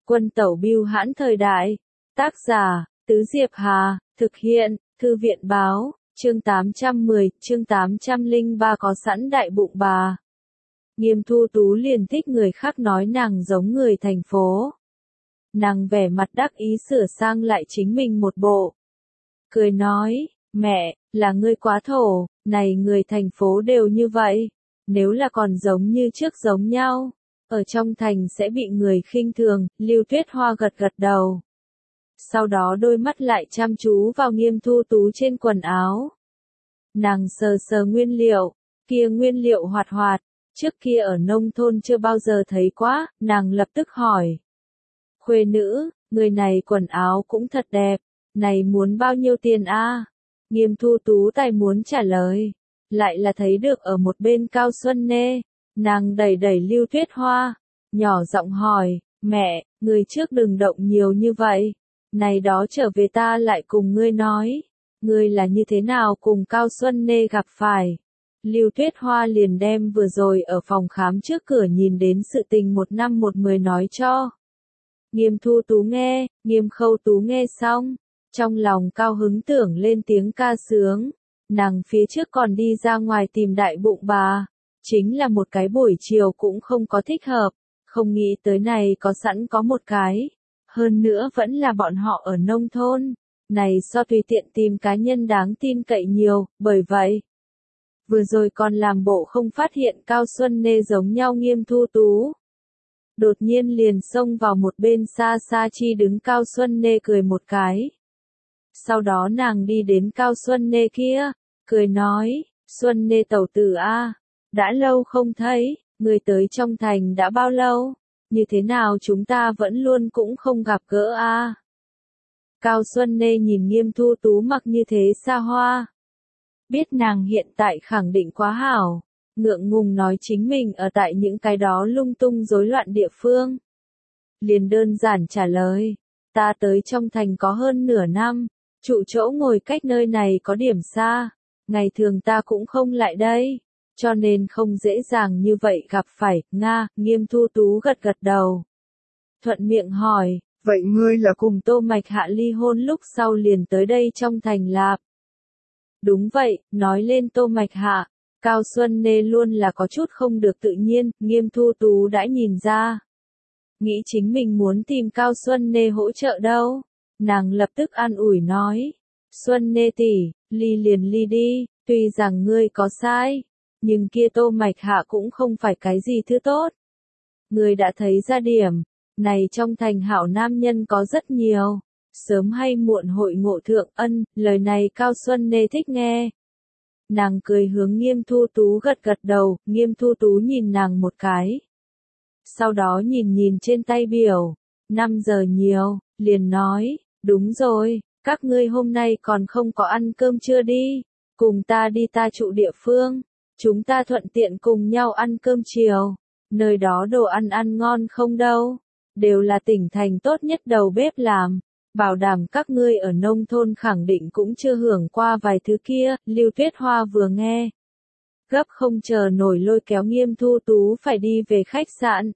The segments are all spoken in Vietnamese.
Quân tẩu bưu hãn thời đại. Tác giả, Tứ Diệp Hà, thực hiện, Thư viện báo, chương 810, chương 803 có sẵn đại bụng bà. Nghiêm Thu Tú liền thích người khác nói nàng giống người thành phố. Nàng vẻ mặt đắc ý sửa sang lại chính mình một bộ. Cười nói, mẹ, là ngươi quá thổ, này người thành phố đều như vậy. Nếu là còn giống như trước giống nhau, ở trong thành sẽ bị người khinh thường. Lưu Tuyết Hoa gật gật đầu. Sau đó đôi mắt lại chăm chú vào Nghiêm Thu Tú trên quần áo. Nàng sờ sờ nguyên liệu, kia nguyên liệu hoạt hoạt, trước kia ở nông thôn chưa bao giờ thấy quá, nàng lập tức hỏi. Khuê nữ, người này quần áo cũng thật đẹp, này muốn bao nhiêu tiền a? Nghiêm Thu Tú tài muốn trả lời, lại là thấy được ở một bên Cao Xuân Nê, nàng đẩy đẩy Lưu Tuyết Hoa, nhỏ giọng hỏi, mẹ, người trước đừng động nhiều như vậy, này đó trở về ta lại cùng ngươi nói, ngươi là như thế nào cùng Cao Xuân Nê gặp phải. Lưu Tuyết Hoa liền đem vừa rồi ở phòng khám trước cửa nhìn đến sự tình 1/10 nói cho. Nghiêm Thu Tú nghe, Nghiêm Khâu Tú nghe xong, trong lòng cao hứng tưởng lên tiếng ca sướng, nàng phía trước còn đi ra ngoài tìm đại bụng bà, chính là một cái buổi chiều cũng không có thích hợp, không nghĩ tới này có sẵn có một cái, hơn nữa vẫn là bọn họ ở nông thôn, này so tùy tiện tìm cá nhân đáng tin cậy nhiều, bởi vậy. Vừa rồi còn làm bộ không phát hiện Cao Xuân Nê giống nhau Nghiêm Thu Tú. Đột nhiên liền xông vào một bên xa xa chi đứng Cao Xuân Nê cười một cái. Sau đó nàng đi đến Cao Xuân Nê kia, cười nói, Xuân Nê tẩu tử a, đã lâu không thấy, người tới trong thành đã bao lâu, như thế nào chúng ta vẫn luôn cũng không gặp gỡ a. Cao Xuân Nê nhìn Nghiêm Thu Tú mặc như thế xa hoa. Biết nàng hiện tại khẳng định quá hảo, ngượng ngùng nói chính mình ở tại những cái đó lung tung rối loạn địa phương. Liền đơn giản trả lời, ta tới trong thành có hơn nửa năm, trụ chỗ ngồi cách nơi này có điểm xa, ngày thường ta cũng không lại đây, cho nên không dễ dàng như vậy gặp phải. Nga, Nghiêm Thu Tú gật gật đầu. Thuận miệng hỏi, vậy ngươi là cùng Tô Mạch Hạ ly hôn lúc sau liền tới đây trong thành lạp? Đúng vậy, nói lên Tô Mạch Hạ, Cao Xuân Nê luôn là có chút không được tự nhiên, Nghiêm Thu Tú đã nhìn ra. Nghĩ chính mình muốn tìm Cao Xuân Nê hỗ trợ đâu. Nàng lập tức an ủi nói. Xuân Nê tỷ, ly liền ly đi, tuy rằng ngươi có sai, nhưng kia Tô Mạch Hạ cũng không phải cái gì thứ tốt. Ngươi đã thấy ra điểm, này trong thành hảo nam nhân có rất nhiều. Sớm hay muộn hội ngộ thượng ân, lời này Cao Xuân Nê thích nghe. Nàng cười hướng Nghiêm Thu Tú gật gật đầu, Nghiêm Thu Tú nhìn nàng một cái. Sau đó nhìn trên tay biểu, 5 giờ nhiều, liền nói, đúng rồi, các ngươi hôm nay còn không có ăn cơm trưa đi, cùng ta đi ta trụ địa phương, chúng ta thuận tiện cùng nhau ăn cơm chiều, nơi đó đồ ăn ngon không đâu, đều là tỉnh thành tốt nhất đầu bếp làm. Bảo đảm các ngươi ở nông thôn khẳng định cũng chưa hưởng qua vài thứ kia. Lưu Tuyết Hoa vừa nghe, gấp không chờ nổi lôi kéo Nghiêm Thu Tú phải đi về khách sạn.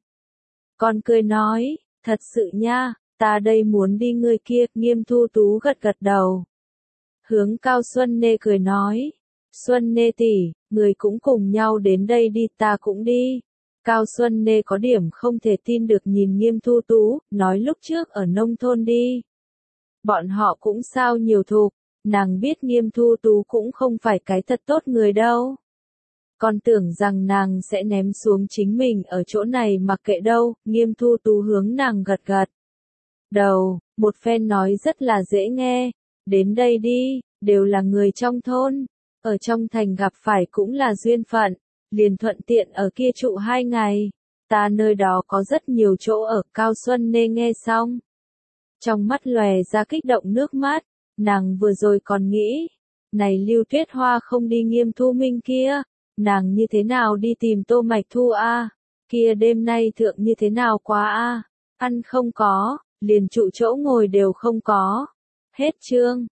Còn cười nói, thật sự nha, ta đây muốn đi ngươi kia. Nghiêm Thu Tú gật gật đầu. Hướng Cao Xuân Nê cười nói, Xuân Nê tỷ, người cũng cùng nhau đến đây đi, ta cũng đi. Cao Xuân Nê có điểm không thể tin được nhìn Nghiêm Thu Tú, nói lúc trước ở nông thôn đi. Bọn họ cũng sao nhiều thục, nàng biết Nghiêm Thu Tú cũng không phải cái thật tốt người đâu. Còn tưởng rằng nàng sẽ ném xuống chính mình ở chỗ này mặc kệ đâu. Nghiêm Thu Tú hướng nàng gật gật đầu, một phen nói rất là dễ nghe, đến đây đi, đều là người trong thôn, ở trong thành gặp phải cũng là duyên phận, liền thuận tiện ở kia trụ 2 ngày, ta nơi đó có rất nhiều chỗ ở. Cao Xuân Nê nghe xong, trong mắt lòe ra kích động nước mắt, nàng vừa rồi còn nghĩ, này Lưu Tuyết Hoa không đi Nghiêm Thu Minh kia, nàng như thế nào đi tìm Tô Mạch Thu a? Kia đêm nay thượng như thế nào quá a? Ăn không có, liền trụ chỗ ngồi đều không có. Hết chương.